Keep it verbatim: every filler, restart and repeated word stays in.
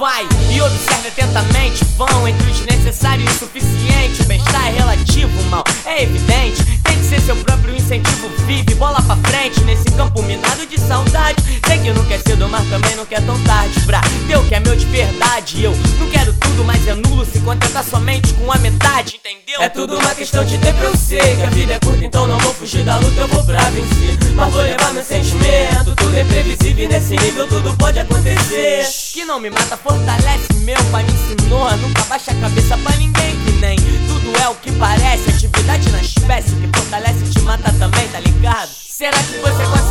vai e observe atentamente. Vão entre o desnecessário e o insuficiente. O bem-estar é relativo, o mal é evidente. Tem que ser seu próprio incentivo. Vive, bola pra frente nesse campo minado de saudade. Sei que não quer cedo, mas também não quer tão tarde. Pra ter o que é meu de verdade. Eu não quero tudo, mas é nulo se contentar somente com a metade, entendeu? É tudo uma questão de tempo, eu sei que a vida é curta, então não vou fugir da luta, eu vou pra vencer. Mas vou levar meu sentimento, tudo é imprevisível e nesse nível tudo pode acontecer. Que não me mata, fortalece meu pai me ensinou a nunca baixa a cabeça pra ninguém, que nem tudo é o que parece. Atividade na espécie que fortalece e te mata também, tá ligado? Será que você consegue